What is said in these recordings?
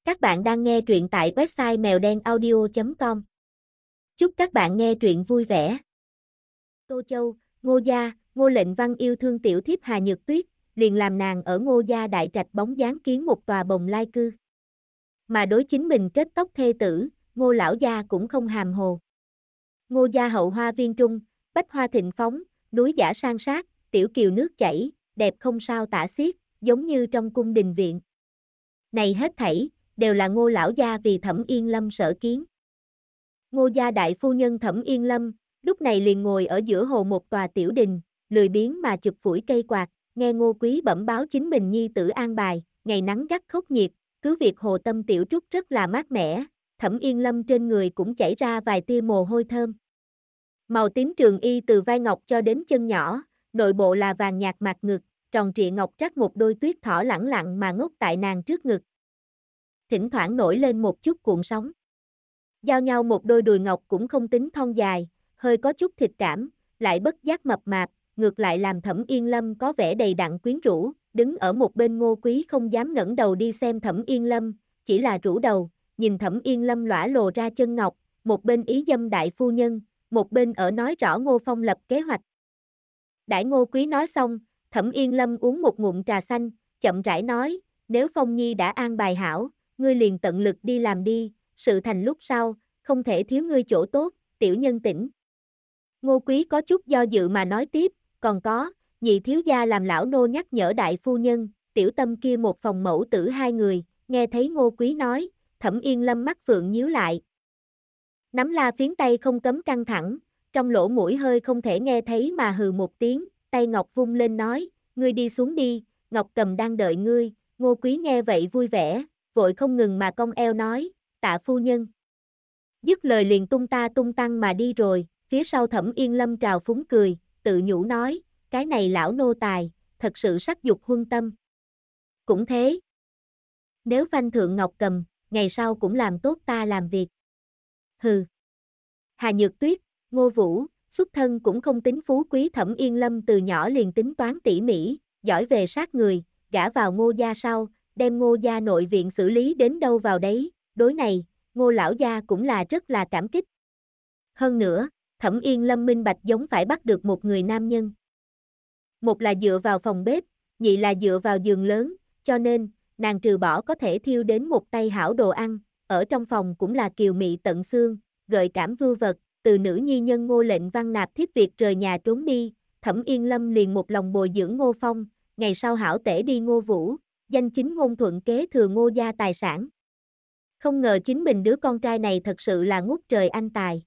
Các bạn đang nghe truyện tại website mèo đen audio.com. Chúc các bạn nghe truyện vui vẻ. Tô Châu, Ngô Gia, Ngô Lệnh Văn yêu thương tiểu thiếp Hà Nhược Tuyết, liền làm nàng ở Ngô Gia đại trạch bóng dáng kiến một tòa bồng lai cư. Mà đối chính mình kết tóc thê tử, Ngô lão gia cũng không hàm hồ. Ngô Gia hậu hoa viên trung, bách hoa thịnh phóng, núi giả san sát, tiểu kiều nước chảy, đẹp không sao tả xiết, giống như trong cung đình viện. Này hết thảy đều là Ngô lão gia vì Thẩm Yên Lâm sở kiến. Ngô gia đại phu nhân Thẩm Yên Lâm, lúc này liền ngồi ở giữa hồ một tòa tiểu đình, lười biếng mà chụp phủi cây quạt, nghe Ngô Quý bẩm báo chính mình nhi tử an bài, ngày nắng gắt khốc nhiệt, cứ việc hồ tâm tiểu trúc rất là mát mẻ, Thẩm Yên Lâm trên người cũng chảy ra vài tia mồ hôi thơm. Màu tím trường y từ vai ngọc cho đến chân nhỏ, nội bộ là vàng nhạt mạc ngực, tròn trịa ngọc trắc một đôi tuyết thỏ lẳng lặng mà ngốc tại nàng trước ngực. Thỉnh thoảng nổi lên một chút cuộn sóng. Giao nhau một đôi đùi ngọc cũng không tính thon dài, hơi có chút thịt cảm, lại bất giác mập mạp, ngược lại làm Thẩm Yên Lâm có vẻ đầy đặn quyến rũ, đứng ở một bên Ngô Quý không dám ngẩng đầu đi xem Thẩm Yên Lâm, chỉ là rũ đầu, nhìn Thẩm Yên Lâm lõa lồ ra chân ngọc, một bên ý dâm đại phu nhân, một bên ở nói rõ Ngô Phong lập kế hoạch. Đãi Ngô Quý nói xong, Thẩm Yên Lâm uống một ngụm trà xanh, chậm rãi nói, nếu Phong Nhi đã an bài hảo, ngươi liền tận lực đi làm đi, sự thành lúc sau, không thể thiếu ngươi chỗ tốt, tiểu nhân tỉnh. Ngô Quý có chút do dự mà nói tiếp, còn có, nhị thiếu gia làm lão nô nhắc nhở đại phu nhân, tiểu tâm kia một phòng mẫu tử hai người, nghe thấy Ngô Quý nói, Thẩm Yên Lâm mắt phượng nhíu lại. Nắm la phiến tay không cấm căng thẳng, trong lỗ mũi hơi không thể nghe thấy mà hừ một tiếng, tay Ngọc vung lên nói, ngươi đi xuống đi, Ngọc Cầm đang đợi ngươi, Ngô Quý nghe vậy vui vẻ, vội không ngừng mà cong eo nói, tạ phu nhân. Dứt lời liền tung ta tung tăng mà đi rồi, phía sau Thẩm Yên Lâm trào phúng cười, tự nhủ nói, cái này lão nô tài, thật sự sắc dục huân tâm. Cũng thế. Nếu phanh thượng Ngọc Cầm, ngày sau cũng làm tốt ta làm việc. Hừ. Hà Nhược Tuyết, Ngô Vũ, xuất thân cũng không tính phú quý, Thẩm Yên Lâm từ nhỏ liền tính toán tỉ mỉ, giỏi về sát người, gả vào Ngô gia sau, đem Ngô gia nội viện xử lý đến đâu vào đấy, đối này, Ngô lão gia cũng là rất là cảm kích. Hơn nữa, Thẩm Yên Lâm minh bạch giống phải bắt được một người nam nhân. Một là dựa vào phòng bếp, nhị là dựa vào giường lớn, cho nên, nàng trừ bỏ có thể thiêu đến một tay hảo đồ ăn, ở trong phòng cũng là kiều mị tận xương, gợi cảm vưu vật, từ nữ nhi nhân Ngô Lệnh Văn nạp thiếp việc rời nhà trốn đi, Thẩm Yên Lâm liền một lòng bồi dưỡng Ngô Phong, ngày sau hảo tể đi Ngô Vũ, danh chính ngôn thuận kế thừa Ngô gia tài sản. Không ngờ chính mình đứa con trai này thật sự là ngút trời anh tài.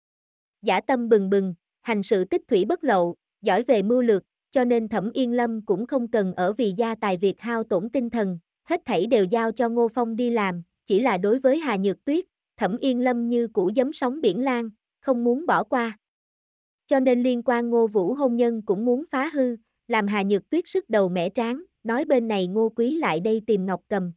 Dã tâm bừng bừng, hành sự tích thủy bất lậu, giỏi về mưu lược, cho nên Thẩm Yên Lâm cũng không cần ở vì gia tài việc hao tổn tinh thần, hết thảy đều giao cho Ngô Phong đi làm, chỉ là đối với Hà Nhược Tuyết, Thẩm Yên Lâm như củ giấm sóng biển lan, không muốn bỏ qua. Cho nên liên quan Ngô Vũ hôn nhân cũng muốn phá hư, làm Hà Nhược Tuyết sức đầu mẻ trán, nói bên này Ngô Quý lại đây tìm Ngọc Cầm.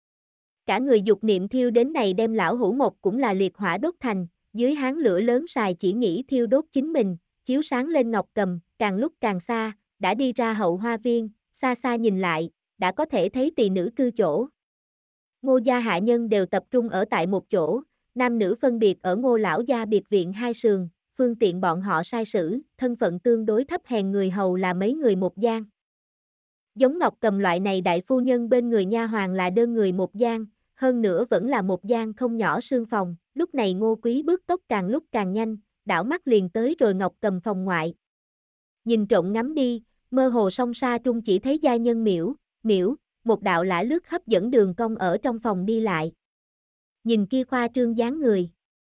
Cả người dục niệm thiêu đến này đem lão hủ một cũng là liệt hỏa đốt thành, dưới hán lửa lớn xài chỉ nghĩ thiêu đốt chính mình, chiếu sáng lên Ngọc Cầm, càng lúc càng xa, đã đi ra hậu hoa viên, xa xa nhìn lại, đã có thể thấy tỳ nữ cư chỗ. Ngô gia hạ nhân đều tập trung ở tại một chỗ, nam nữ phân biệt ở Ngô lão gia biệt viện hai sườn, phương tiện bọn họ sai sử, thân phận tương đối thấp hèn người hầu là mấy người một gian. Giống Ngọc Cầm loại này đại phu nhân bên người nha hoàn là đơn người một gian, hơn nữa vẫn là một gian không nhỏ sương phòng, lúc này Ngô Quý bước tốc càng lúc càng nhanh, đảo mắt liền tới rồi Ngọc Cầm phòng ngoại. Nhìn trộm ngắm đi, mơ hồ song xa trung chỉ thấy gia nhân miễu, một đạo lả lướt hấp dẫn đường cong ở trong phòng đi lại. Nhìn kia khoa trương dáng người.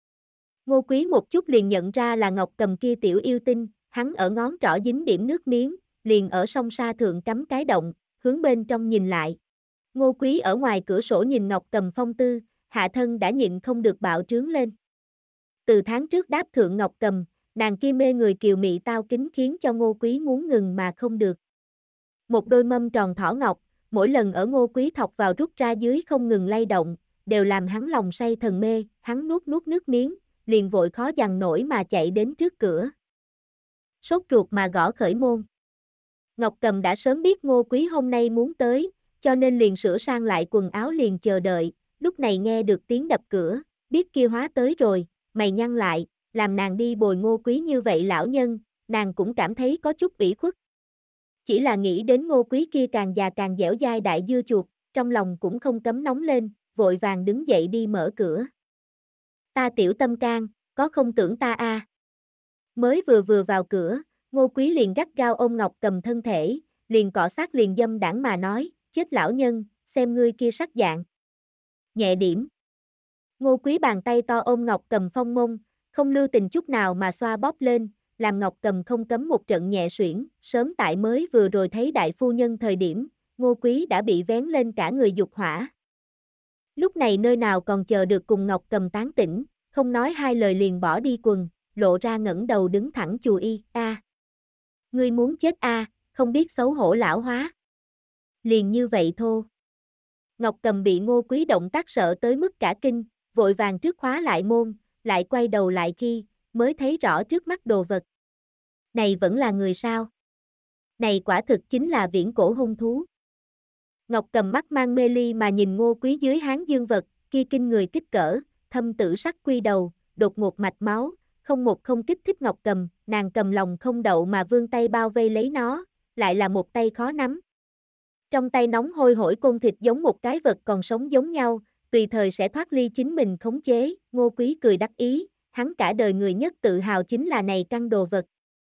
Ngô Quý một chút liền nhận ra là Ngọc Cầm kia tiểu yêu tinh, hắn ở ngón trỏ dính điểm nước miếng, liền ở song sa thượng cắm cái động, hướng bên trong nhìn lại. Ngô Quý ở ngoài cửa sổ nhìn Ngọc Cầm phong tư, hạ thân đã nhịn không được bạo trướng lên. Từ tháng trước đáp thượng Ngọc Cầm, nàng kia mê người kiều mị tao kính khiến cho Ngô Quý muốn ngừng mà không được. Một đôi mâm tròn thỏ ngọc, mỗi lần ở Ngô Quý thọc vào rút ra dưới không ngừng lay động, đều làm hắn lòng say thần mê, hắn nuốt nước miếng, liền vội khó dằn nổi mà chạy đến trước cửa. Sốt ruột mà gõ khởi môn. Ngọc Cầm đã sớm biết Ngô Quý hôm nay muốn tới, cho nên liền sửa sang lại quần áo liền chờ đợi, lúc này nghe được tiếng đập cửa, biết kia hóa tới rồi, mày nhăn lại, làm nàng đi bồi Ngô Quý như vậy lão nhân, nàng cũng cảm thấy có chút ủy khuất. Chỉ là nghĩ đến Ngô Quý kia càng già càng dẻo dai đại dưa chuột, trong lòng cũng không cấm nóng lên, vội vàng đứng dậy đi mở cửa. Ta tiểu tâm can, có không tưởng ta a? Mới vừa vào cửa, Ngô Quý liền gắt gao ôm Ngọc Cầm thân thể, liền cọ sát liền dâm đãng mà nói, chết lão nhân, xem ngươi kia sắc dạng. Nhẹ điểm. Ngô Quý bàn tay to ôm Ngọc Cầm phong mông, không lưu tình chút nào mà xoa bóp lên, làm Ngọc Cầm không cấm một trận nhẹ suyễn, sớm tại mới vừa rồi thấy đại phu nhân thời điểm, Ngô Quý đã bị vén lên cả người dục hỏa. Lúc này nơi nào còn chờ được cùng Ngọc Cầm tán tỉnh, không nói hai lời liền bỏ đi quần, lộ ra ngẩng đầu đứng thẳng chù y, a. Ngươi muốn chết a, không biết xấu hổ lão hóa. Liền như vậy thô. Ngọc Cầm bị Ngô Quý động tác sợ tới mức cả kinh, vội vàng trước khóa lại môn, lại quay đầu lại khi, mới thấy rõ trước mắt đồ vật. Này vẫn là người sao? Này quả thực chính là viễn cổ hung thú. Ngọc Cầm mắt mang mê ly mà nhìn Ngô Quý dưới háng dương vật, kia kinh người kích cỡ, thâm tử sắc quy đầu, đột ngột mạch máu, không kích thích Ngọc Cầm, nàng cầm lòng không đậu mà vươn tay bao vây lấy nó, lại là một tay khó nắm. Trong tay nóng hôi hổi côn thịt giống một cái vật còn sống giống nhau, tùy thời sẽ thoát ly chính mình khống chế, Ngô Quý cười đắc ý, hắn cả đời người nhất tự hào chính là này căn đồ vật.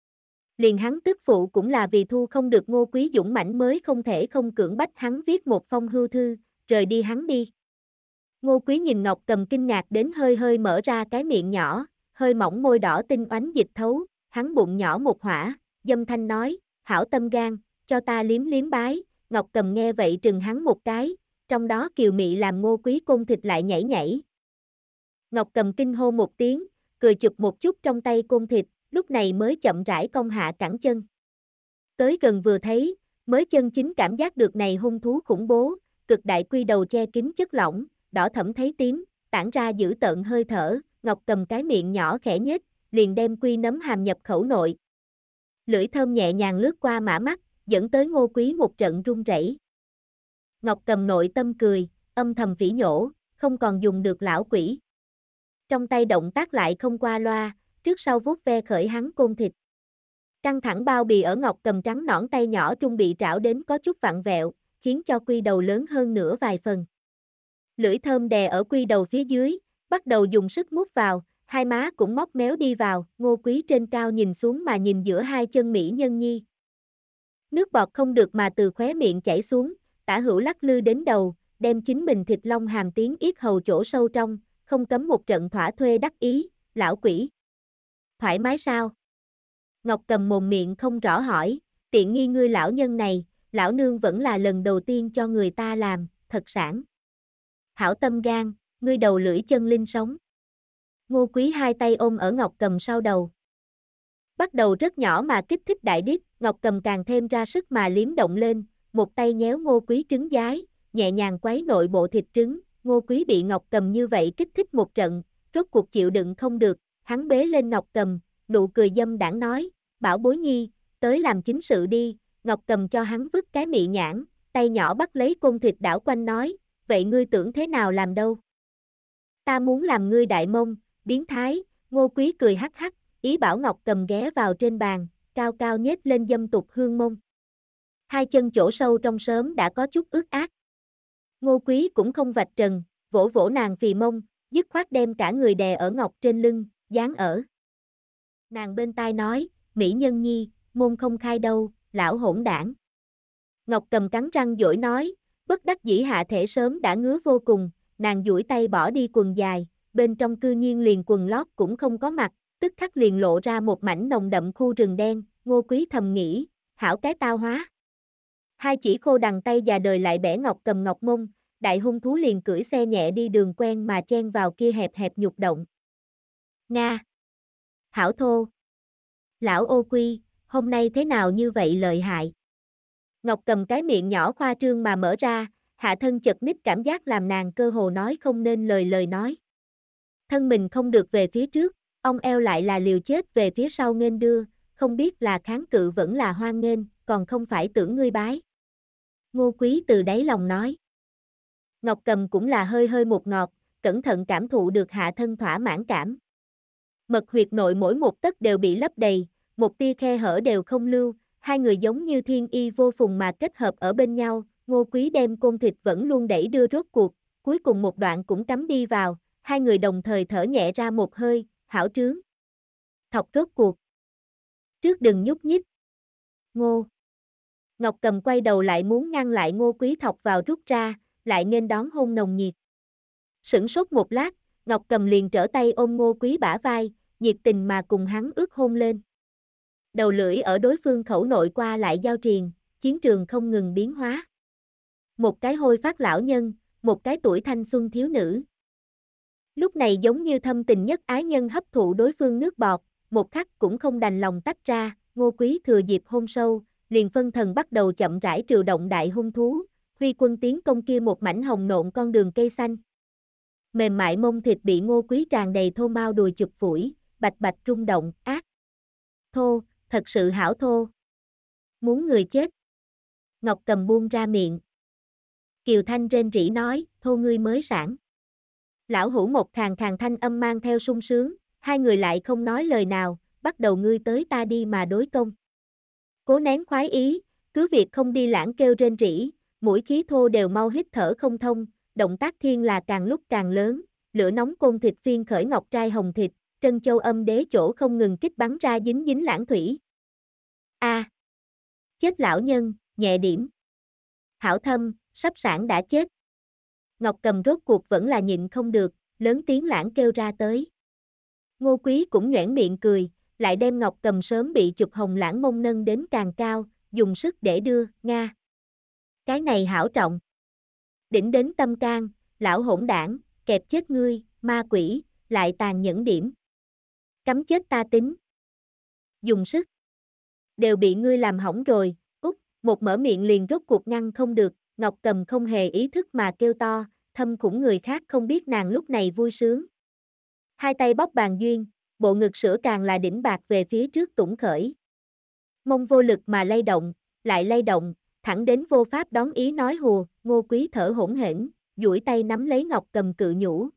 Liền hắn tức phụ cũng là vì thu không được Ngô Quý dũng mãnh mới không thể không cưỡng bách hắn viết một phong hưu thư, rời đi hắn đi. Ngô Quý nhìn Ngọc Cầm kinh ngạc đến hơi hơi mở ra cái miệng nhỏ, hơi mỏng môi đỏ tinh oánh dịch thấu, hắn bụng nhỏ một hỏa, dâm thanh nói, hảo tâm gan, cho ta liếm liếm bái, Ngọc Cầm nghe vậy trừng hắn một cái, trong đó kiều mị làm Ngô Quý côn thịt lại nhảy nhảy. Ngọc Cầm kinh hô một tiếng, cười chụp một chút trong tay côn thịt, lúc này mới chậm rãi cong hạ cẳng chân. Tới gần vừa thấy, mới chân chính cảm giác được này hung thú khủng bố, cực đại quy đầu che kín chất lỏng, đỏ thẫm thấy tím, tản ra dữ tợn hơi thở, Ngọc Cầm cái miệng nhỏ khẽ nhếch, liền đem quy nấm hàm nhập khẩu nội. Lưỡi thơm nhẹ nhàng lướt qua mã mắt, dẫn tới Ngô Quý một trận run rẩy. Ngọc Cầm nội tâm cười, âm thầm phỉ nhổ, không còn dùng được lão quỷ. Trong tay động tác lại không qua loa, trước sau vuốt ve khởi hắn côn thịt. Căng thẳng bao bì ở Ngọc Cầm trắng nõn tay nhỏ trung bị trảo đến có chút vặn vẹo, khiến cho quy đầu lớn hơn nửa vài phần. Lưỡi thơm đè ở quy đầu phía dưới, bắt đầu dùng sức mút vào, hai má cũng móc méo đi vào, Ngô Quý trên cao nhìn xuống mà nhìn giữa hai chân mỹ nhân nhi. Nước bọt không được mà từ khóe miệng chảy xuống, tả hữu lắc lư đến đầu, đem chính mình thịt long hàm tiến yết hầu chỗ sâu trong, không cấm một trận thỏa thuê đắc ý, lão quỷ. Thoải mái sao? Ngọc Cầm mồm miệng không rõ hỏi, tiện nghi ngươi lão nhân này, lão nương vẫn là lần đầu tiên cho người ta làm, thật sảng. Hảo tâm gan, ngươi đầu lưỡi chân linh sống. Ngô Quý hai tay ôm ở Ngọc Cầm sau đầu. Bắt đầu rất nhỏ mà kích thích đại điếc, Ngọc Cầm càng thêm ra sức mà liếm động lên, một tay nhéo Ngô Quý trứng giái, nhẹ nhàng quấy nội bộ thịt trứng, Ngô Quý bị Ngọc Cầm như vậy kích thích một trận, rốt cuộc chịu đựng không được, hắn bế lên Ngọc Cầm, nụ cười dâm đãng nói, bảo bối nhi, tới làm chính sự đi, Ngọc Cầm cho hắn vứt cái mị nhãn, tay nhỏ bắt lấy côn thịt đảo quanh nói, vậy ngươi tưởng thế nào làm đâu? Ta muốn làm ngươi đại mông, biến thái, Ngô Quý cười hắc hắc, ý bảo Ngọc Cầm ghé vào trên bàn, cao cao nhếch lên dâm tục hương mông. Hai chân chỗ sâu trong sớm đã có chút ướt át. Ngô Quý cũng không vạch trần, vỗ vỗ nàng phì mông, dứt khoát đem cả người đè ở Ngọc trên lưng, dán ở. Nàng bên tai nói, mỹ nhân nhi, môn không khai đâu, lão hỗn đảng. Ngọc Cầm cắn răng dỗi nói, bất đắc dĩ hạ thể sớm đã ngứa vô cùng, nàng duỗi tay bỏ đi quần dài, bên trong cư nhiên liền quần lót cũng không có mặt, tức khắc liền lộ ra một mảnh nồng đậm khu rừng đen, Ngô Quý thầm nghĩ, hảo cái tao hóa. Hai chỉ khô đằng tay già đời lại bẻ Ngọc Cầm ngọc mông, đại hung thú liền cưỡi xe nhẹ đi đường quen mà chen vào kia hẹp hẹp nhục động. Nga! Hảo thô! Lão ô quy, hôm nay thế nào như vậy lợi hại? Ngọc Cầm cái miệng nhỏ khoa trương mà mở ra, hạ thân chật ních cảm giác làm nàng cơ hồ nói không nên lời nói. Thân mình không được về phía trước, ông eo lại là liều chết về phía sau nghênh đưa, không biết là kháng cự vẫn là hoan nghênh, còn không phải tưởng ngươi bái. Ngô Quý từ đáy lòng nói. Ngọc Cầm cũng là hơi hơi một ngọt, cẩn thận cảm thụ được hạ thân thỏa mãn cảm. Mật huyệt nội mỗi một tấc đều bị lấp đầy, một tia khe hở đều không lưu, hai người giống như thiên y vô phùng mà kết hợp ở bên nhau, Ngô Quý đem côn thịt vẫn luôn đẩy đưa rốt cuộc, cuối cùng một đoạn cũng cắm đi vào, hai người đồng thời thở nhẹ ra một hơi, hảo trướng. Thọc rốt cuộc. Trước đừng nhúc nhích. Ngô. Ngọc Cầm quay đầu lại muốn ngăn lại Ngô Quý thọc vào rút ra, lại nghênh đón hôn nồng nhiệt. Sửng sốt một lát, Ngọc Cầm liền trở tay ôm Ngô Quý bả vai, nhiệt tình mà cùng hắn ướt hôn lên. Đầu lưỡi ở đối phương khẩu nội qua lại giao triền, chiến trường không ngừng biến hóa. Một cái hôi phát lão nhân, một cái tuổi thanh xuân thiếu nữ. Lúc này giống như thâm tình nhất ái nhân hấp thụ đối phương nước bọt, một khắc cũng không đành lòng tách ra, Ngô Quý thừa dịp hôn sâu, liền phân thần bắt đầu chậm rãi trừ động đại hung thú, huy quân tiến công kia một mảnh hồng nộn con đường cây xanh. Mềm mại mông thịt bị Ngô Quý tràn đầy thô mao đùi chụp phủi, bạch bạch rung động, ác. Thô, thật sự hảo thô. Muốn người chết. Ngọc Cầm buông ra miệng. Kiều Thanh rên rỉ nói, thô ngươi mới sản. Lão Hữu một khàn khàn thanh âm mang theo sung sướng, hai người lại không nói lời nào, bắt đầu ngươi tới ta đi mà đối công. Cố nén khoái ý, cứ việc không đi lãng kêu rên rỉ, mũi khí thô đều mau hít thở không thông, động tác thiên là càng lúc càng lớn, lửa nóng côn thịt phiên khởi ngọc trai hồng thịt, trân châu âm đế chỗ không ngừng kích bắn ra dính dính lãng thủy. A, chết lão nhân, nhẹ điểm. Hảo thâm, sắp sản đã chết. Ngọc Cầm rốt cuộc vẫn là nhịn không được, lớn tiếng lãng kêu ra tới. Ngô Quý cũng nhoẻn miệng cười, lại đem Ngọc Cầm sớm bị chụp hồng lãng mông nâng đến càng cao, dùng sức để đưa, nga. Cái này hảo trọng. Đỉnh đến tâm can, lão hỗn đảng, kẹp chết ngươi, ma quỷ, lại tàn nhẫn điểm. Cắm chết ta tính. Dùng sức. Đều bị ngươi làm hỏng rồi, út, một mở miệng liền rốt cuộc ngăn không được, Ngọc Cầm không hề ý thức mà kêu to, thâm khủng người khác không biết nàng lúc này vui sướng. Hai tay bóp bàn duyên, bộ ngực sữa càng là đỉnh bạc về phía trước tủng khởi. Mông vô lực mà lay động, lại lay động, thẳng đến vô pháp đón ý nói hùa, Ngô Quý thở hỗn hển, duỗi tay nắm lấy Ngọc Cầm cự nhũ.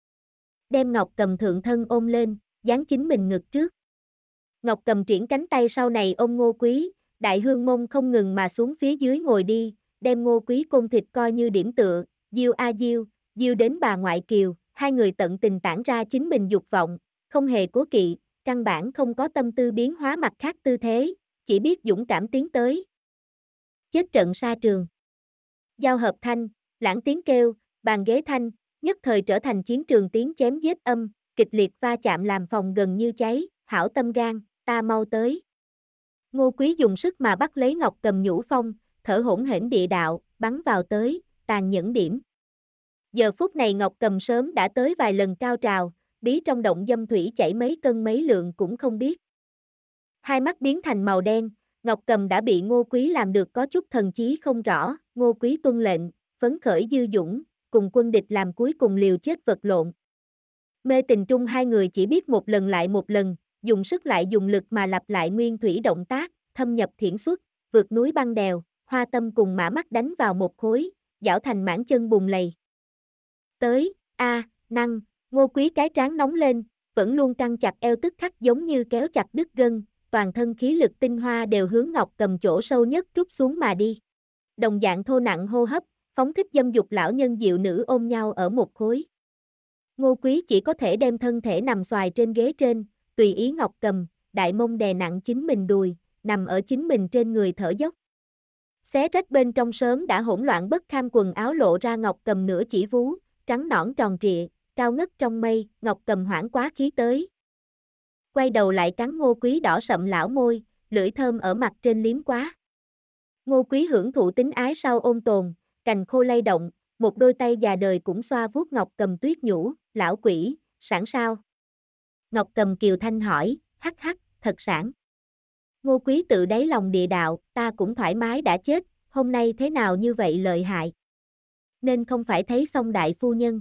Đem Ngọc Cầm thượng thân ôm lên, dán chính mình ngực trước. Ngọc Cầm triển cánh tay sau này ôm Ngô Quý, đại hương mông không ngừng mà xuống phía dưới ngồi đi, đem Ngô Quý côn thịt coi như điểm tựa, diêu a diêu, diêu đến bà ngoại kiều, hai người tận tình tản ra chính mình dục vọng, không hề cố kỵ, căn bản không có tâm tư biến hóa mặt khác tư thế, chỉ biết dũng cảm tiến tới. Chết trận sa trường. Giao hợp thanh, lãng tiếng kêu, bàn ghế thanh, nhất thời trở thành chiến trường tiếng chém giết âm, kịch liệt va chạm làm phòng gần như cháy, hảo tâm gan, ta mau tới. Ngô Quý dùng sức mà bắt lấy Ngọc Cầm nhũ phong, thở hỗn hển địa đạo, bắn vào tới, tàn nhẫn điểm. Giờ phút này Ngọc Cầm sớm đã tới vài lần cao trào, bí trong động dâm thủy chảy mấy cân mấy lượng cũng không biết. Hai mắt biến thành màu đen, Ngọc Cầm đã bị Ngô Quý làm được có chút thần trí không rõ, Ngô Quý tuân lệnh, phấn khởi dư dũng, cùng quân địch làm cuối cùng liều chết vật lộn. Mê tình trung hai người chỉ biết một lần lại một lần, dùng sức lại dùng lực mà lặp lại nguyên thủy động tác, thâm nhập thiển xuất, vượt núi băng đèo, hoa tâm cùng mã mắt đánh vào một khối, giảo thành mảng chân bùn lầy. Tới, năng, Ngô Quý cái trán nóng lên, vẫn luôn căng chặt eo tức khắc giống như kéo chặt đứt gân, toàn thân khí lực tinh hoa đều hướng Ngọc Cầm chỗ sâu nhất trút xuống mà đi. Đồng dạng thô nặng hô hấp, phóng thích dâm dục lão nhân diệu nữ ôm nhau ở một khối. Ngô Quý chỉ có thể đem thân thể nằm xoài trên ghế trên, tùy ý Ngọc Cầm, đại mông đè nặng chính mình đùi, nằm ở chính mình trên người thở dốc. Xé rách bên trong sớm đã hỗn loạn bất kham quần áo lộ ra Ngọc Cầm nửa chỉ vú, trắng nõn tròn trịa, cao ngất trong mây, Ngọc Cầm hoảng quá khí tới. Quay đầu lại cắn Ngô Quý đỏ sậm lão môi, lưỡi thơm ở mặt trên liếm quá. Ngô Quý hưởng thụ tính ái sau ôn tồn, cành khô lay động, một đôi tay già đời cũng xoa vuốt Ngọc Cầm tuyết nhũ, lão quỷ, sản sao? Ngọc Cầm kiều thanh hỏi, hắc hắc, thật sản. Ngô Quý tự đáy lòng địa đạo, ta cũng thoải mái đã chết, hôm nay thế nào như vậy lợi hại? Nên không phải thấy xong đại phu nhân.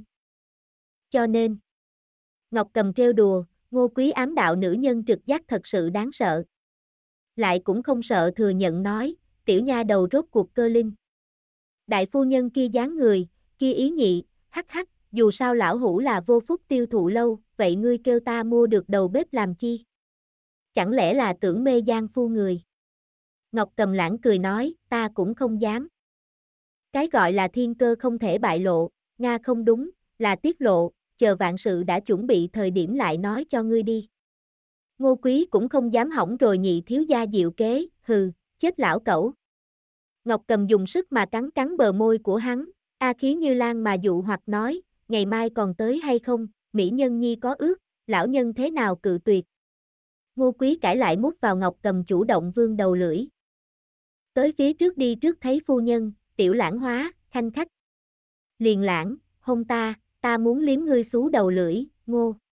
Cho nên, Ngọc Cầm trêu đùa, Ngô Quý ám đạo nữ nhân trực giác thật sự đáng sợ. Lại cũng không sợ thừa nhận nói, tiểu nha đầu rốt cuộc cơ linh. Đại phu nhân kia dáng người, kia ý nhị, hắc hắc, dù sao lão hủ là vô phúc tiêu thụ lâu, vậy ngươi kêu ta mua được đầu bếp làm chi? Chẳng lẽ là tưởng mê gian phu người? Ngọc Cầm Lãng cười nói, ta cũng không dám. Cái gọi là thiên cơ không thể bại lộ, Nga không đúng, là tiết lộ, chờ vạn sự đã chuẩn bị thời điểm lại nói cho ngươi đi. Ngô Quý cũng không dám hỏng rồi nhị thiếu gia diệu kế, hừ, chết lão cẩu. Ngọc Cầm dùng sức mà cắn cắn bờ môi của hắn, A Khí Như Lan mà dụ hoặc nói, ngày mai còn tới hay không, mỹ nhân nhi có ước, lão nhân thế nào cự tuyệt. Ngô Quý cãi lại mút vào Ngọc Cầm chủ động vươn đầu lưỡi. Tới phía trước đi trước thấy phu nhân, tiểu lãng hóa, khanh khách. Liền lãng, hôn ta, ta muốn liếm ngươi xú đầu lưỡi, Ngô.